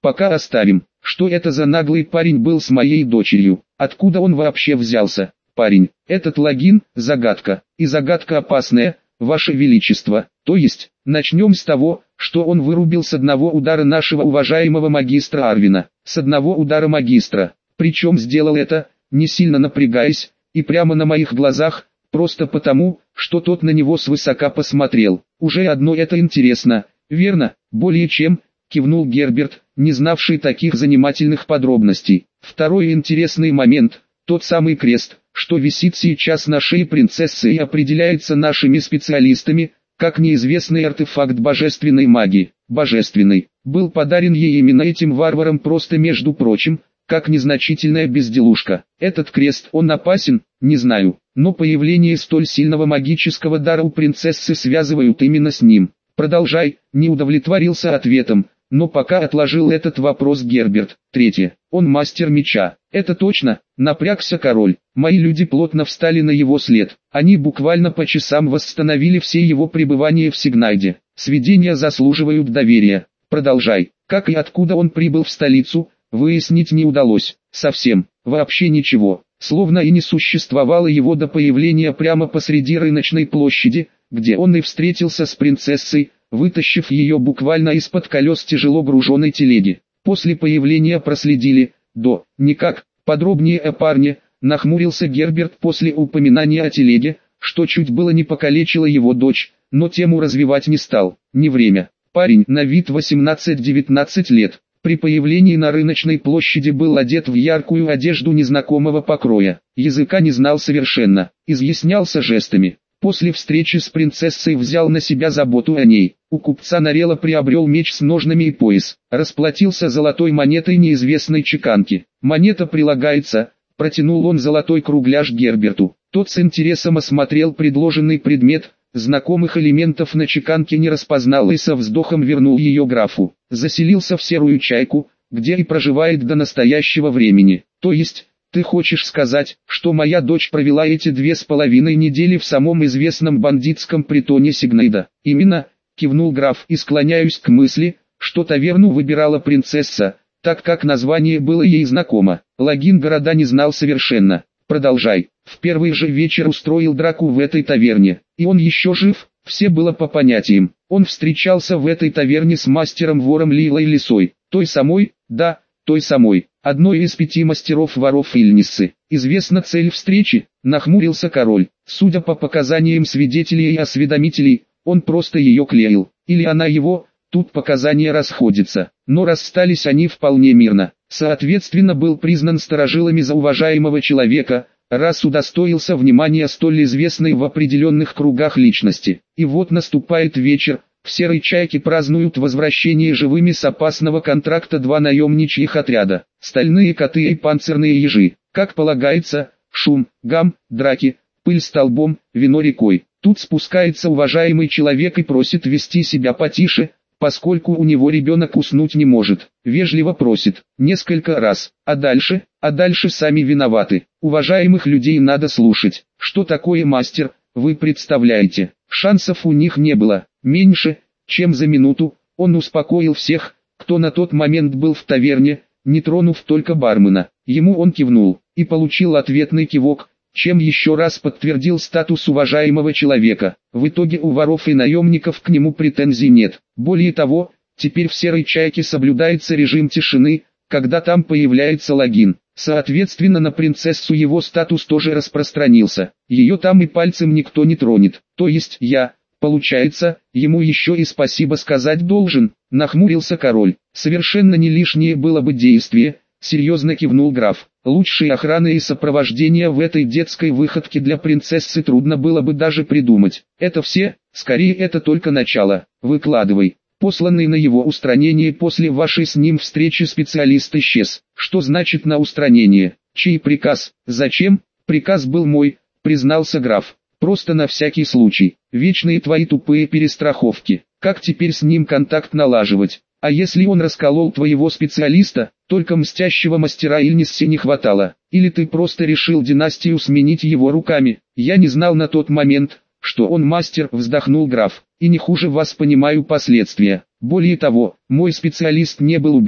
Пока оставим. Что это за наглый парень был с моей дочерью? Откуда он вообще взялся? Парень, этот логин – загадка. И загадка опасная, Ваше Величество. То есть, начнем с того, что он вырубил с одного удара нашего уважаемого магистра Арвина. С одного удара магистра. Причем сделал это, не сильно напрягаясь, и прямо на моих глазах, просто потому, что тот на него свысока посмотрел. Уже одно это интересно, верно? Более чем, кивнул Герберт, не знавший таких занимательных подробностей. Второй интересный момент, тот самый крест, что висит сейчас на шее принцессы и определяется нашими специалистами, как неизвестный артефакт божественной магии. Божественный, был подарен ей именно этим варварам просто между прочим, как незначительная безделушка. Этот крест, он опасен, не знаю, но появление столь сильного магического дара у принцессы связывают именно с ним. Продолжай, не удовлетворился ответом, но пока отложил этот вопрос Герберт. Третье, он мастер меча. Это точно, напрягся король. Мои люди плотно встали на его след. Они буквально по часам восстановили все его пребывания в Сигнайде. Сведения заслуживают доверия. Продолжай. Как и откуда он прибыл в столицу, выяснить не удалось. Совсем, вообще ничего. Словно и не существовало его до появления прямо посреди рыночной площади, где он и встретился с принцессой, вытащив ее буквально из-под колес тяжело груженной телеги. После появления проследили, до, никак, подробнее о парне, нахмурился Герберт после упоминания о телеге, что чуть было не покалечило его дочь, но тему развивать не стал, не время. Парень на вид восемнадцать-девятнадцать лет, при появлении на рыночной площади был одет в яркую одежду незнакомого покроя, языка не знал совершенно, изъяснялся жестами. После встречи с принцессой взял на себя заботу о ней. У купца Нарела приобрел меч с ножнами и пояс. Расплатился золотой монетой неизвестной чеканки. Монета прилагается, протянул он золотой кругляш Герберту. Тот с интересом осмотрел предложенный предмет, знакомых элементов на чеканке не распознал и со вздохом вернул ее графу. Заселился в серую чайку, где и проживает до настоящего времени. То есть... Ты хочешь сказать, что моя дочь провела эти две с половиной недели в самом известном бандитском притоне Сигнейда? Именно, кивнул граф, и склоняюсь к мысли, что таверну выбирала принцесса, так как название было ей знакомо. Логин города не знал совершенно. Продолжай. В первый же вечер устроил драку в этой таверне. И он еще жив, все было по понятиям. Он встречался в этой таверне с мастером-вором Лилой Лисой. Той самой, да, той самой. Одной из пяти мастеров-воров Ильниссы. Известна цель встречи, нахмурился король. Судя по показаниям свидетелей и осведомителей, он просто ее клеил. Или она его, тут показания расходятся. Но расстались они вполне мирно. Соответственно был признан старожилами за уважаемого человека, раз удостоился внимания столь известной в определенных кругах личности. И вот наступает вечер. В Серой Чайке празднуют возвращение живыми с опасного контракта два наемничьих отряда, стальные коты и панцирные ежи. Как полагается, шум, гам, драки, пыль столбом, вино рекой. Тут спускается уважаемый человек и просит вести себя потише, поскольку у него ребенок уснуть не может. Вежливо просит, несколько раз, а дальше, а дальше сами виноваты. Уважаемых людей надо слушать. Что такое мастер, вы представляете? Шансов у них не было. Меньше, чем за минуту, он успокоил всех, кто на тот момент был в таверне, не тронув только бармена. Ему он кивнул, и получил ответный кивок, чем еще раз подтвердил статус уважаемого человека. В итоге у воров и наемников к нему претензий нет. Более того, теперь в Серой Чайке соблюдается режим тишины, когда там появляется логин. Соответственно на принцессу его статус тоже распространился. Ее там и пальцем никто не тронет. То есть я... Получается, ему еще и спасибо сказать должен, нахмурился король. Совершенно не лишнее было бы действие, серьезно кивнул граф. Лучшей охраны и сопровождения в этой детской выходке для принцессы трудно было бы даже придумать. Это все, скорее это только начало. Выкладывай. Посланный на его устранение после вашей с ним встречи специалист исчез. Что значит на устранение? Чей приказ? Зачем? Приказ был мой, признался граф. Просто на всякий случай. Вечные твои тупые перестраховки. Как теперь с ним контакт налаживать? А если он расколол твоего специалиста, только мстящего мастера Ильнисси не хватало. Или ты просто решил династию сменить его руками? Я не знал на тот момент, что он мастер, вздохнул граф. И не хуже вас понимаю последствия. Более того, мой специалист не был убит,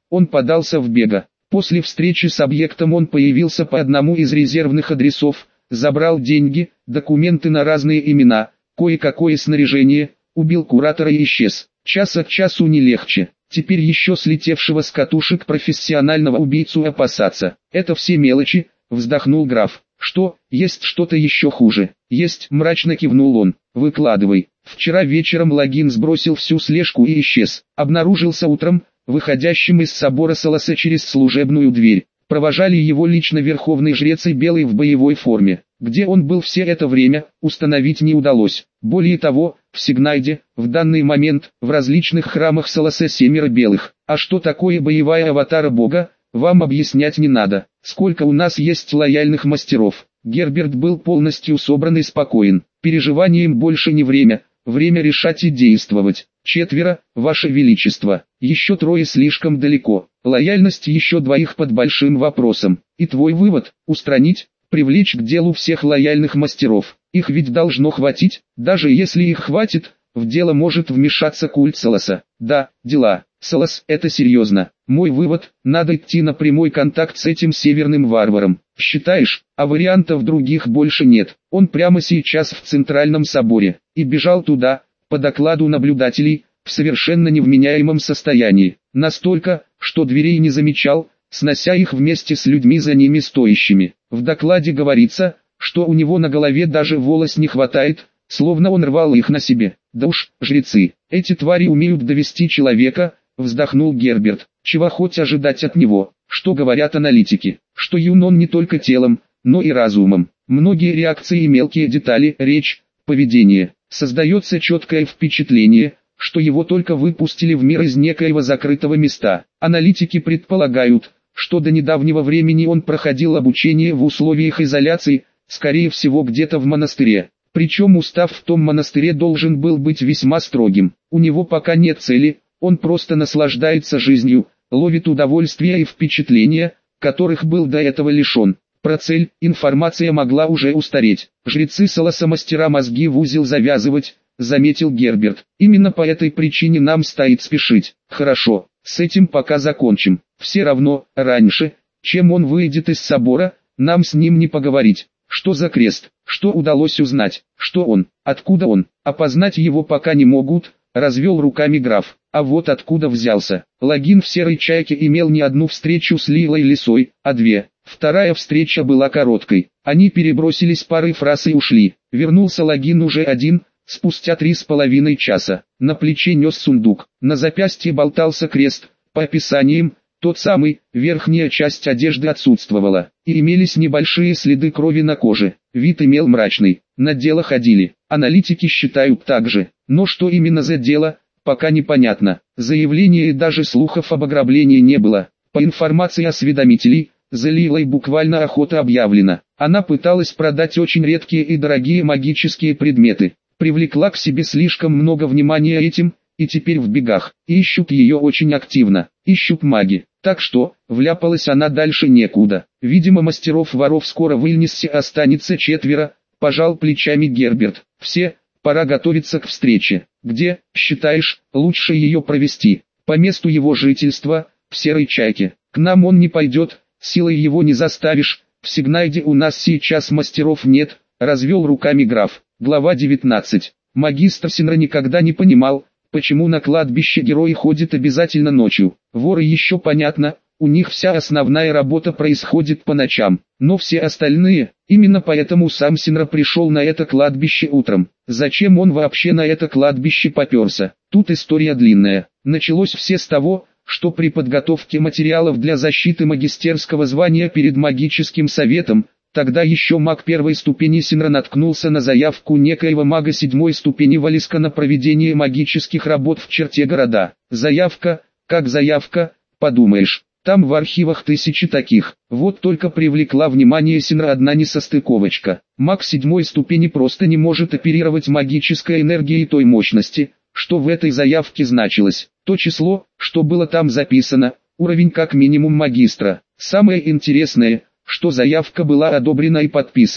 он подался в бега. После встречи с объектом он появился по одному из резервных адресов, забрал деньги, документы на разные имена, кое-какое снаряжение, убил куратора и исчез. Час от часу не легче. Теперь еще слетевшего с катушек профессионального убийцу опасаться. Это все мелочи, вздохнул граф. Что, есть что-то еще хуже? Есть, мрачно кивнул он. Выкладывай. Вчера вечером Логин сбросил всю слежку и исчез. Обнаружился утром, выходящим из собора Солоса через служебную дверь. Провожали его лично верховный жрец и Белый в боевой форме. Где он был все это время, установить не удалось. Более того, в Сигнайде, в данный момент, в различных храмах Солоса семеро белых. А что такое боевая аватара бога, вам объяснять не надо. Сколько у нас есть лояльных мастеров. Герберт был полностью собран и спокоен. Переживаниям больше не время, время решать и действовать. Четверо, ваше величество, еще трое слишком далеко. Лояльность еще двоих под большим вопросом. И твой вывод, устранить, привлечь к делу всех лояльных мастеров. Их ведь должно хватить, даже если их хватит, в дело может вмешаться культ Солоса. Да, дела. Солос, это серьезно. Мой вывод, надо идти на прямой контакт с этим северным варваром. Считаешь, а вариантов других больше нет. Он прямо сейчас в Центральном соборе. И бежал туда, по докладу наблюдателей, в совершенно невменяемом состоянии. Настолько, что дверей не замечал, снося их вместе с людьми за ними стоящими. В докладе говорится, что у него на голове даже волос не хватает, словно он рвал их на себе. Да уж, жрецы, эти твари умеют довести человека, вздохнул Герберт. Чего хоть ожидать от него? Что говорят аналитики? Что юн он не только телом, но и разумом. Многие реакции и мелкие детали, речь, поведение. Создается четкое впечатление, что его только выпустили в мир из некоего закрытого места. Аналитики предполагают, что до недавнего времени он проходил обучение в условиях изоляции, скорее всего где-то в монастыре. Причем устав в том монастыре должен был быть весьма строгим. У него пока нет цели, он просто наслаждается жизнью, ловит удовольствие и впечатления, которых был до этого лишен. Про цель информация могла уже устареть. Жрецы Солоса мастера мозги в узел завязывать, заметил Герберт. Именно по этой причине нам стоит спешить. Хорошо, с этим пока закончим. Все равно, раньше, чем он выйдет из собора, нам с ним не поговорить. Что за крест? Что удалось узнать? Что он? Откуда он? Опознать его пока не могут, развел руками граф. А вот откуда взялся. Логин в серой чайке имел не одну встречу с Лилой Лисой, а две. Вторая встреча была короткой. Они перебросились парой фраз и ушли. Вернулся Логин уже один, спустя три с половиной часа. На плече нес сундук. На запястье болтался крест. По описаниям, тот самый, верхняя часть одежды отсутствовала. И имелись небольшие следы крови на коже. Вид имел мрачный. На дело ходили. Аналитики считают так же. Но что именно за дело, пока непонятно. Заявления и даже слухов об ограблении не было. По информации осведомителей, за Лилой буквально охота объявлена. Она пыталась продать очень редкие и дорогие магические предметы. Привлекла к себе слишком много внимания этим, и теперь в бегах. Ищут ее очень активно. Ищут маги. Так что, вляпалась она дальше некуда. Видимо, мастеров-воров скоро в Ильниссе останется четверо, пожал плечами Герберт. Все, пора готовиться к встрече. Где, считаешь, лучше ее провести? По месту его жительства, в Серой Чайке. К нам он не пойдет, силой его не заставишь. В Сигнайде у нас сейчас мастеров нет, развел руками граф. Глава девятнадцать. Магистр Синра никогда не понимал, почему на кладбище герои ходят обязательно ночью. Воры еще понятно, у них вся основная работа происходит по ночам. Но все остальные, именно поэтому сам Синра пришел на это кладбище утром. Зачем он вообще на это кладбище поперся? Тут история длинная. Началось все с того, что при подготовке материалов для защиты магистерского звания перед магическим советом, тогда еще маг первой ступени Синра наткнулся на заявку некоего мага седьмой ступени Валиска на проведение магических работ в черте города. Заявка, как заявка, подумаешь, там в архивах тысячи таких. Вот только привлекла внимание Синра одна несостыковочка. Маг седьмой ступени просто не может оперировать магической энергией той мощности, что в этой заявке значилось. То число, что было там записано, уровень как минимум магистра. Самое интересное, что заявка была одобрена и подписана.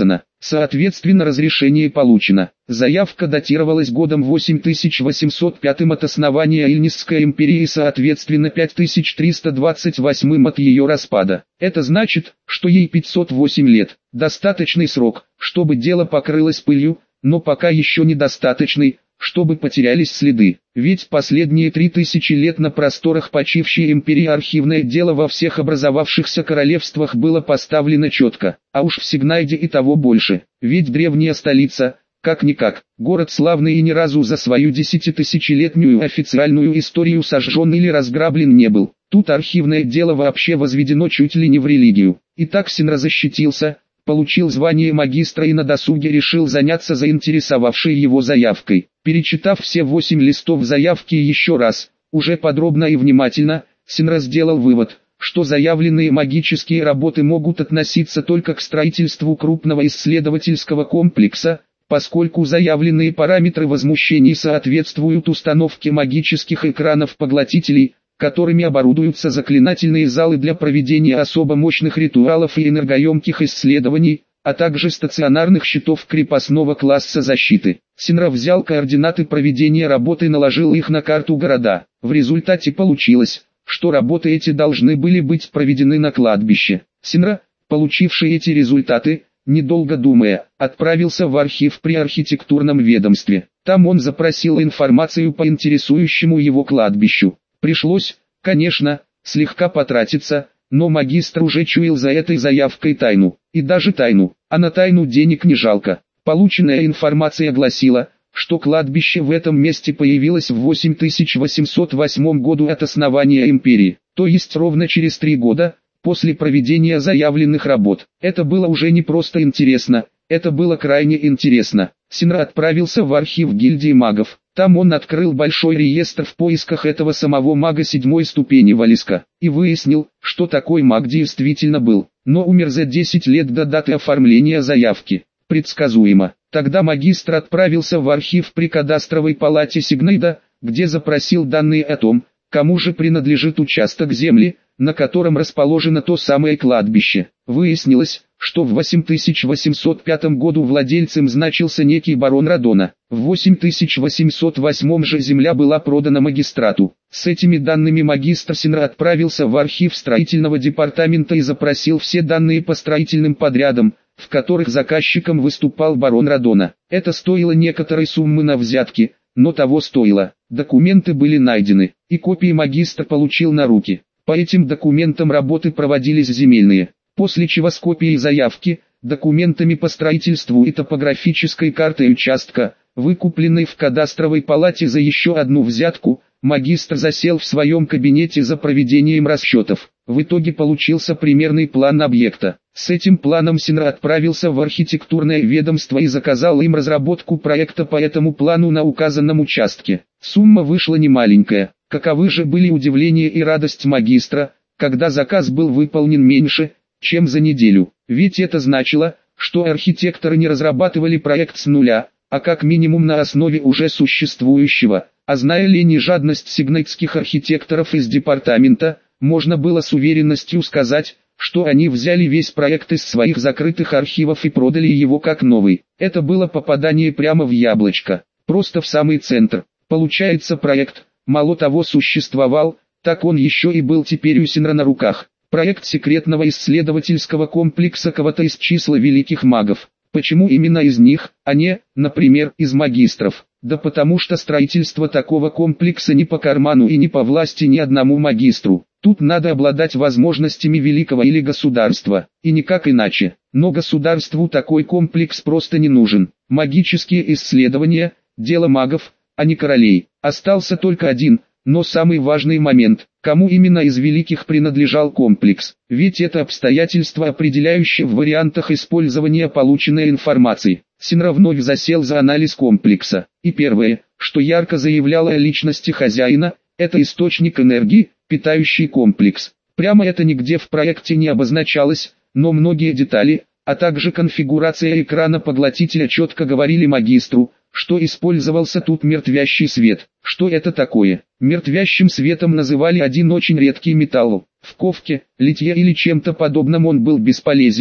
Соответственно, разрешение получено. Заявка датировалась годом восемь тысяч восемьсот пятым от основания Ильнисской империи и соответственно пять тысяч триста двадцать восьмым от ее распада. Это значит, что ей пятьсот восемь лет. Достаточный срок, чтобы дело покрылось пылью, но пока еще недостаточный, чтобы потерялись следы. Ведь последние три тысячи лет на просторах почившей империи архивное дело во всех образовавшихся королевствах было поставлено четко, а уж в Сигнайде и того больше. Ведь древняя столица, как-никак, город славный и ни разу за свою десятитысячелетнюю официальную историю сожжен или разграблен не был. Тут архивное дело вообще возведено чуть ли не в религию. И так Синра защитился, получил звание магистра и на досуге решил заняться заинтересовавшей его заявкой. Перечитав все восемь листов заявки еще раз, уже подробно и внимательно, Синра сделал вывод, что заявленные магические работы могут относиться только к строительству крупного исследовательского комплекса, поскольку заявленные параметры возмущений соответствуют установке магических экранов-поглотителей, которыми оборудуются заклинательные залы для проведения особо мощных ритуалов и энергоемких исследований, а также стационарных щитов крепостного класса защиты. Синра взял координаты проведения работы и наложил их на карту города. В результате получилось, что работы эти должны были быть проведены на кладбище. Синра, получивший эти результаты, недолго думая, отправился в архив при архитектурном ведомстве. Там он запросил информацию по интересующему его кладбищу. Пришлось, конечно, слегка потратиться, но магистр уже чуял за этой заявкой тайну, и даже тайну, а на тайну денег не жалко. Полученная информация гласила, что кладбище в этом месте появилось в восемь тысяч восемьсот восьмом году от основания империи, то есть ровно через три года, после проведения заявленных работ. Это было уже не просто интересно, это было крайне интересно. Синра отправился в архив гильдии магов. Там он открыл большой реестр в поисках этого самого мага седьмой ступени Валиска, и выяснил, что такой маг действительно был, но умер за десять лет до даты оформления заявки. Предсказуемо. Тогда магистр отправился в архив при кадастровой палате Сигнейда, где запросил данные о том, кому же принадлежит участок земли, на котором расположено то самое кладбище. Выяснилось, что в восемь тысяч восемьсот пятом году владельцем значился некий барон Радона. В восемь тысяч восемьсот восьмом же земля была продана магистрату. С этими данными магистр Синра отправился в архив строительного департамента и запросил все данные по строительным подрядам, в которых заказчиком выступал барон Радона. Это стоило некоторой суммы на взятки, но того стоило. Документы были найдены, и копии магистр получил на руки. По этим документам работы проводились земельные, после чего с копией заявки, документами по строительству и топографической картой участка, выкупленной в кадастровой палате за еще одну взятку, магистр засел в своем кабинете за проведением расчетов. В итоге получился примерный план объекта. С этим планом Синра отправился в архитектурное ведомство и заказал им разработку проекта по этому плану на указанном участке. Сумма вышла немаленькая. Каковы же были удивление и радость магистра, когда заказ был выполнен меньше, чем за неделю. Ведь это значило, что архитекторы не разрабатывали проект с нуля, а как минимум на основе уже существующего. А зная лень и жадность сигнетских архитекторов из департамента, можно было с уверенностью сказать, что они взяли весь проект из своих закрытых архивов и продали его как новый. Это было попадание прямо в яблочко, просто в самый центр. Получается, проект, мало того существовал, так он еще и был теперь у Синра на руках. Проект секретного исследовательского комплекса кого-то из числа великих магов. Почему именно из них, а не, например, из магистров? Да потому что строительство такого комплекса не по карману и не по власти ни одному магистру. Тут надо обладать возможностями великого или государства, и никак иначе. Но государству такой комплекс просто не нужен. Магические исследования – дело магов, а не королей. Остался только один, но самый важный момент – кому именно из великих принадлежал комплекс. Ведь это обстоятельство определяющее в вариантах использования полученной информации. Синра вновь засел за анализ комплекса. И первое, что ярко заявляло о личности хозяина, это источник энергии, питающий комплекс. Прямо это нигде в проекте не обозначалось, но многие детали, а также конфигурация экрана поглотителя четко говорили магистру, что использовался тут мертвящий свет. Что это такое? Мертвящим светом называли один очень редкий металл. В ковке, литье или чем-то подобном он был бесполезен,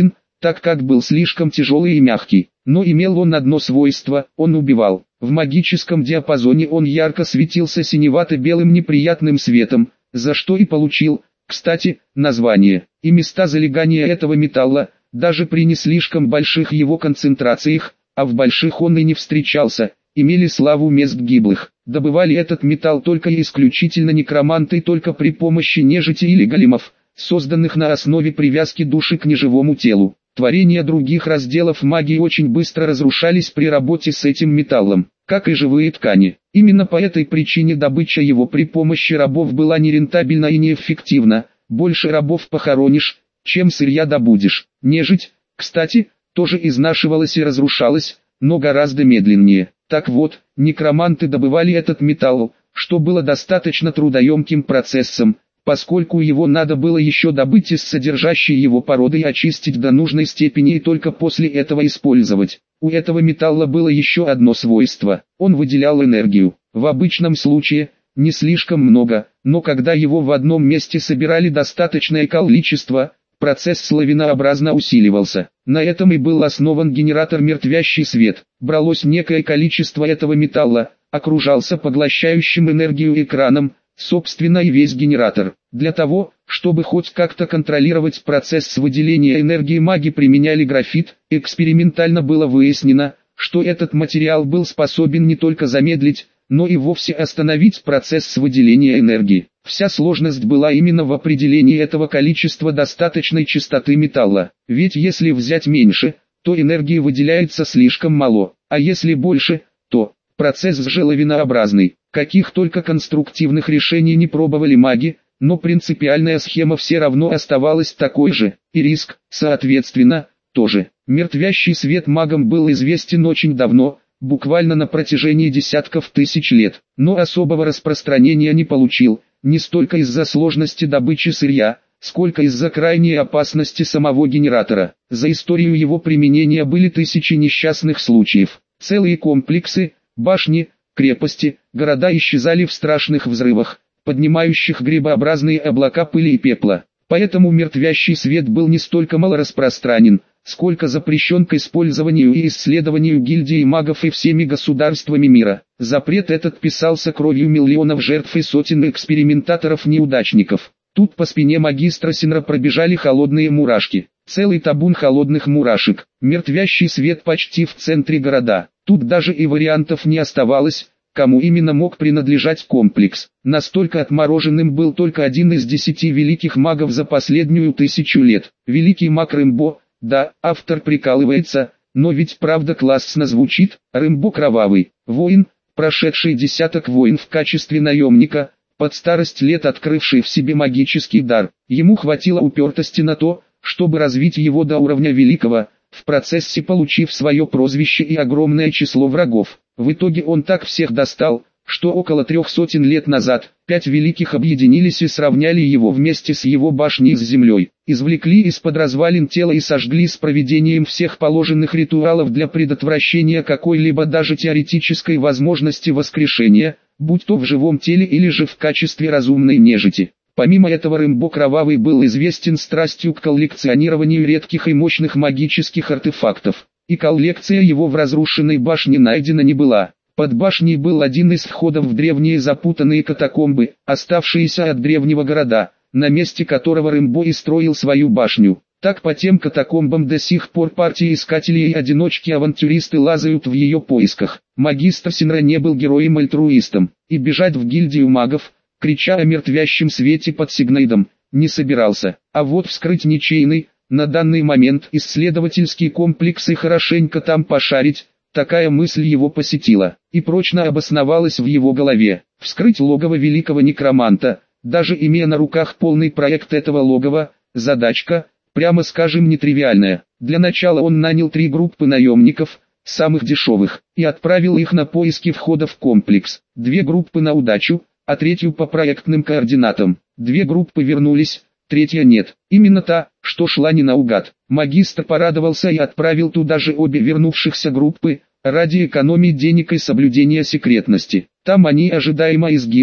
так как был слишком тяжелый и мягкий. Но имел он одно свойство – он убивал. В магическом диапазоне он ярко светился синевато-белым неприятным светом, за что и получил, кстати, название. И места залегания этого металла, даже при не слишком больших его концентрациях, а в больших он и не встречался, имели славу мест гиблых. Добывали этот металл только и исключительно некроманты, только при помощи нежити или големов, созданных на основе привязки души к неживому телу. Творения других разделов магии очень быстро разрушались при работе с этим металлом, как и живые ткани. Именно по этой причине добыча его при помощи рабов была нерентабельна и неэффективна. Больше рабов похоронишь, чем сырья добудешь. Нежить, кстати, тоже изнашивалась и разрушалась, но гораздо медленнее. Так вот, некроманты добывали этот металл, что было достаточно трудоемким процессом, поскольку его надо было еще добыть из содержащей его породы и очистить до нужной степени и только после этого использовать. У этого металла было еще одно свойство – он выделял энергию. В обычном случае, не слишком много, но когда его в одном месте собирали достаточное количество, процесс лавинообразно усиливался. На этом и был основан генератор «Мертвящий свет». Бралось некое количество этого металла, окружался поглощающим энергию экраном, собственно и весь генератор. Для того, чтобы хоть как-то контролировать процесс выделения энергии, маги применяли графит. Экспериментально было выяснено, что этот материал был способен не только замедлить, но и вовсе остановить процесс выделения энергии. Вся сложность была именно в определении этого количества достаточной частоты металла. Ведь если взять меньше, то энергии выделяется слишком мало, а если больше, то процесс же лавинообразный. Каких только конструктивных решений не пробовали маги, но принципиальная схема все равно оставалась такой же, и риск, соответственно, тоже. Мертвящий свет магам был известен очень давно, буквально на протяжении десятков тысяч лет, но особого распространения не получил, не столько из-за сложности добычи сырья, сколько из-за крайней опасности самого генератора. За историю его применения были тысячи несчастных случаев. Целые комплексы, башни, крепости, города исчезали в страшных взрывах, поднимающих грибообразные облака пыли и пепла. Поэтому мертвящий свет был не столько малораспространен, сколько запрещен к использованию и исследованию гильдией магов и всеми государствами мира. Запрет этот писался кровью миллионов жертв и сотен экспериментаторов-неудачников. Тут по спине магистра Синра пробежали холодные мурашки. Целый табун холодных мурашек. Мертвящий свет почти в центре города. Тут даже и вариантов не оставалось, кому именно мог принадлежать комплекс. Настолько отмороженным был только один из десяти великих магов за последнюю тысячу лет. Великий маг Рэмбо. Да, автор прикалывается, но ведь правда классно звучит. Рэмбо кровавый, воин, прошедший десяток войн в качестве наемника, под старость лет открывший в себе магический дар. Ему хватило упертости на то, чтобы развить его до уровня великого, в процессе получив свое прозвище и огромное число врагов. В итоге он так всех достал, что около трех сотен лет назад, пять великих объединились и сравняли его вместе с его башней с землей, извлекли из-под развалин тело и сожгли с проведением всех положенных ритуалов для предотвращения какой-либо даже теоретической возможности воскрешения, будь то в живом теле или же в качестве разумной нежити. Помимо этого Рэмбо Кровавый был известен страстью к коллекционированию редких и мощных магических артефактов, и коллекция его в разрушенной башне найдена не была. Под башней был один из входов в древние запутанные катакомбы, оставшиеся от древнего города, на месте которого Рэмбо и строил свою башню. Так по тем катакомбам до сих пор партии искателей и одиночки-авантюристы лазают в ее поисках. Магистр Синра не был героем-альтруистом, и бежать в гильдию магов, крича о мертвящем свете под Сигнейдом, не собирался. А вот вскрыть ничейный, на данный момент исследовательский комплекс и хорошенько там пошарить, такая мысль его посетила, и прочно обосновалась в его голове. Вскрыть логово великого некроманта, даже имея на руках полный проект этого логова, задачка, прямо скажем, нетривиальная. Для начала он нанял три группы наемников, самых дешевых, и отправил их на поиски входа в комплекс. Две группы на удачу, а третью по проектным координатам. Две группы вернулись, третья нет. Именно та, что шла не наугад. Магистр порадовался и отправил туда же обе вернувшихся группы, ради экономии денег и соблюдения секретности. Там они ожидаемо изгинули,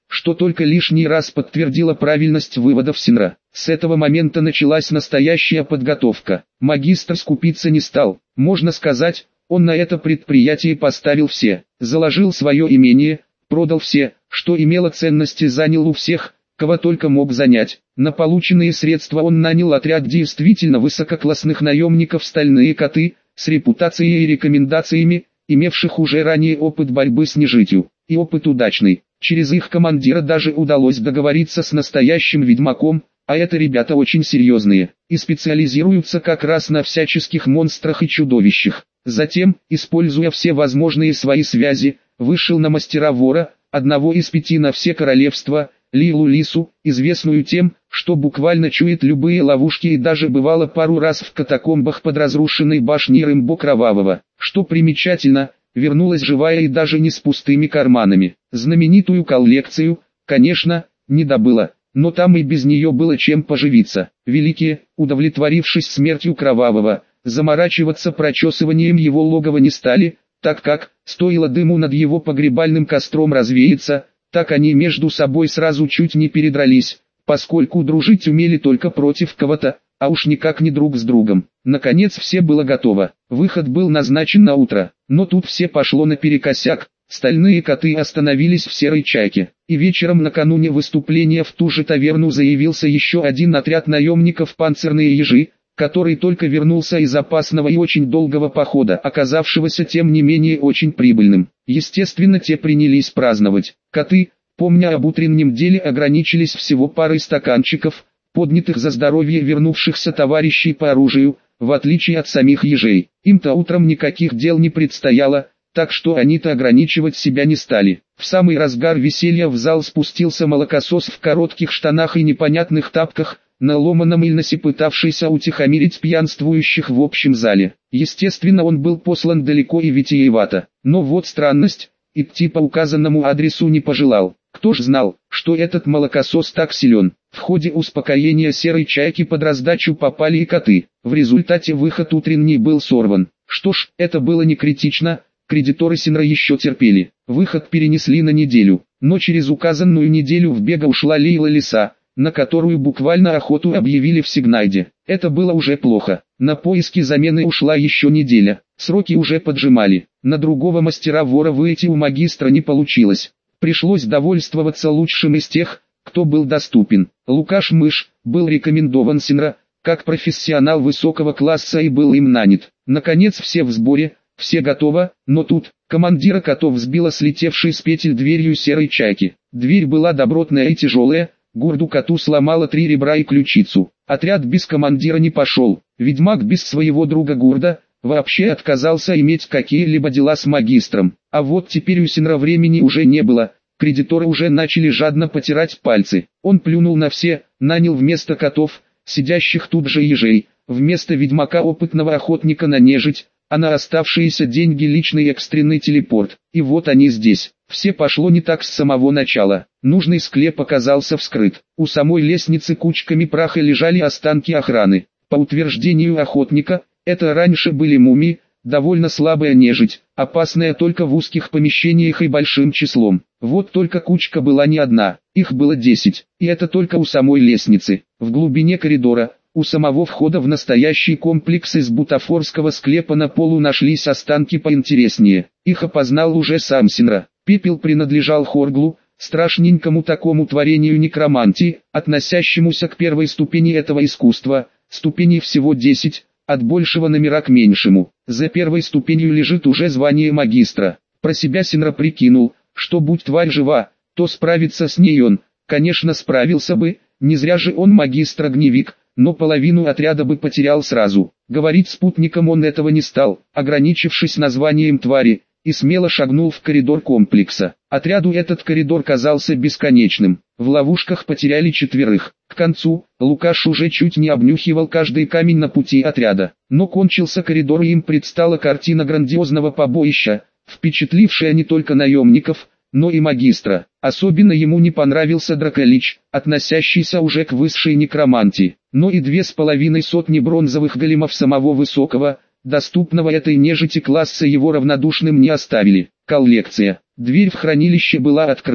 что только лишний раз подтвердило правильность выводов Синра. С этого момента началась настоящая подготовка. Магистр скупиться не стал. Можно сказать, он на это предприятие поставил все. Заложил свое имение, продал все, что имело ценность, и занял у всех, кого только мог занять. На полученные средства он нанял отряд действительно высококлассных наемников «Стальные коты», с репутацией и рекомендациями, имевших уже ранее опыт борьбы с нежитью, и опыт удачный. Через их командира даже удалось договориться с настоящим ведьмаком, а это ребята очень серьезные, и специализируются как раз на всяческих монстрах и чудовищах. Затем, используя все возможные свои связи, вышел на мастера вора, одного из пяти на все королевства, Лилу Лису, известную тем, что буквально чует любые ловушки и даже бывало пару раз в катакомбах под разрушенной башней Рэмбо Кровавого. Что примечательно, вернулась живая и даже не с пустыми карманами. Знаменитую коллекцию, конечно, не добыла, но там и без нее было чем поживиться. Великие, удовлетворившись смертью Кровавого, заморачиваться прочесыванием его логова не стали, так как, стоило дыму над его погребальным костром развеяться, так они между собой сразу чуть не передрались, поскольку дружить умели только против кого-то, а уж никак не друг с другом. Наконец все было готово. Выход был назначен на утро, но тут все пошло наперекосяк. Стальные коты остановились в Серой Чайке, и вечером накануне выступления в ту же таверну заявился еще один отряд наемников «Панцирные ежи», который только вернулся из опасного и очень долгого похода, оказавшегося тем не менее очень прибыльным. Естественно, те принялись праздновать. Коты, помня об утреннем деле, ограничились всего парой стаканчиков, поднятых за здоровье вернувшихся товарищей по оружию, в отличие от самих ежей. Им-то утром никаких дел не предстояло, так что они-то ограничивать себя не стали. В самый разгар веселья в зал спустился молокосос в коротких штанах и непонятных тапках, на ломаном Ильносе пытавшийся утихомирить пьянствующих в общем зале. Естественно, он был послан далеко и витиевато. Но вот странность, идти по указанному адресу не пожелал. Кто ж знал, что этот молокосос так силен? В ходе успокоения Серой Чайки под раздачу попали и коты. В результате выход утренний был сорван. Что ж, это было не критично, кредиторы Синра еще терпели. Выход перенесли на неделю, но через указанную неделю в бега ушла Лейла Лиса, на которую буквально охоту объявили в Сигнайде. Это было уже плохо. На поиски замены ушла еще неделя. Сроки уже поджимали. На другого мастера вора выйти у магистра не получилось. Пришлось довольствоваться лучшим из тех, кто был доступен. Лукаш Мышь был рекомендован Синра, как профессионал высокого класса, и был им нанят. Наконец все в сборе, все готово, но тут командира котов сбила слетевшей с петель дверью Серой Чайки. Дверь была добротная и тяжелая. Гурду коту сломало три ребра и ключицу. Отряд без командира не пошел. Ведьмак без своего друга Гурда вообще отказался иметь какие-либо дела с магистром. А вот теперь у Синра времени уже не было. Кредиторы уже начали жадно потирать пальцы. Он плюнул на все, нанял вместо котов, сидящих тут же ежей, вместо ведьмака опытного охотника на нежить, а на оставшиеся деньги личный экстренный телепорт. И вот они здесь. Все пошло не так с самого начала. Нужный склеп оказался вскрыт. У самой лестницы кучками праха лежали останки охраны. По утверждению охотника, это раньше были мумии, довольно слабая нежить, опасная только в узких помещениях и большим числом. Вот только кучка была не одна, их было десять, и это только у самой лестницы. В глубине коридора, у самого входа в настоящий комплекс из бутафорского склепа на полу нашлись останки поинтереснее. Их опознал уже сам Синра. Пепел принадлежал Хорглу, страшненькому такому творению некромантии, относящемуся к первой ступени этого искусства. Ступеней всего десять, от большего номера к меньшему. За первой ступенью лежит уже звание магистра. Про себя Синра прикинул, что будь тварь жива, то справиться с ней он, конечно, справился бы, не зря же он магистр-огневик, но половину отряда бы потерял сразу. Говорить спутникам он этого не стал, ограничившись названием твари, и смело шагнул в коридор комплекса. Отряду этот коридор казался бесконечным. В ловушках потеряли четверых. К концу, Лукаш уже чуть не обнюхивал каждый камень на пути отряда. Но кончился коридор, и им предстала картина грандиозного побоища, впечатлившая не только наемников, но и магистра. Особенно ему не понравился Драколич, относящийся уже к высшей некромантии. Но и две с половиной сотни бронзовых големов самого высокого, доступного этой нежити класса его равнодушным не оставили. Коллекция. Дверь в хранилище была открыта,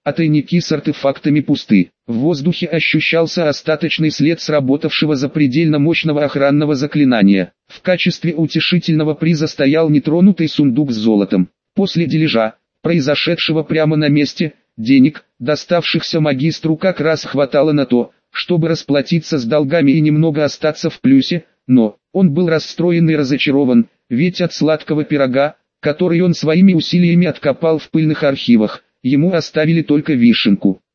а тайники с артефактами пусты. В воздухе ощущался остаточный след сработавшего запредельно мощного охранного заклинания. В качестве утешительного приза стоял нетронутый сундук с золотом. После дележа, произошедшего прямо на месте, денег, доставшихся магистру, как раз хватало на то, чтобы расплатиться с долгами и немного остаться в плюсе, но он был расстроен и разочарован, ведь от сладкого пирога, который он своими усилиями откопал в пыльных архивах, ему оставили только вишенку.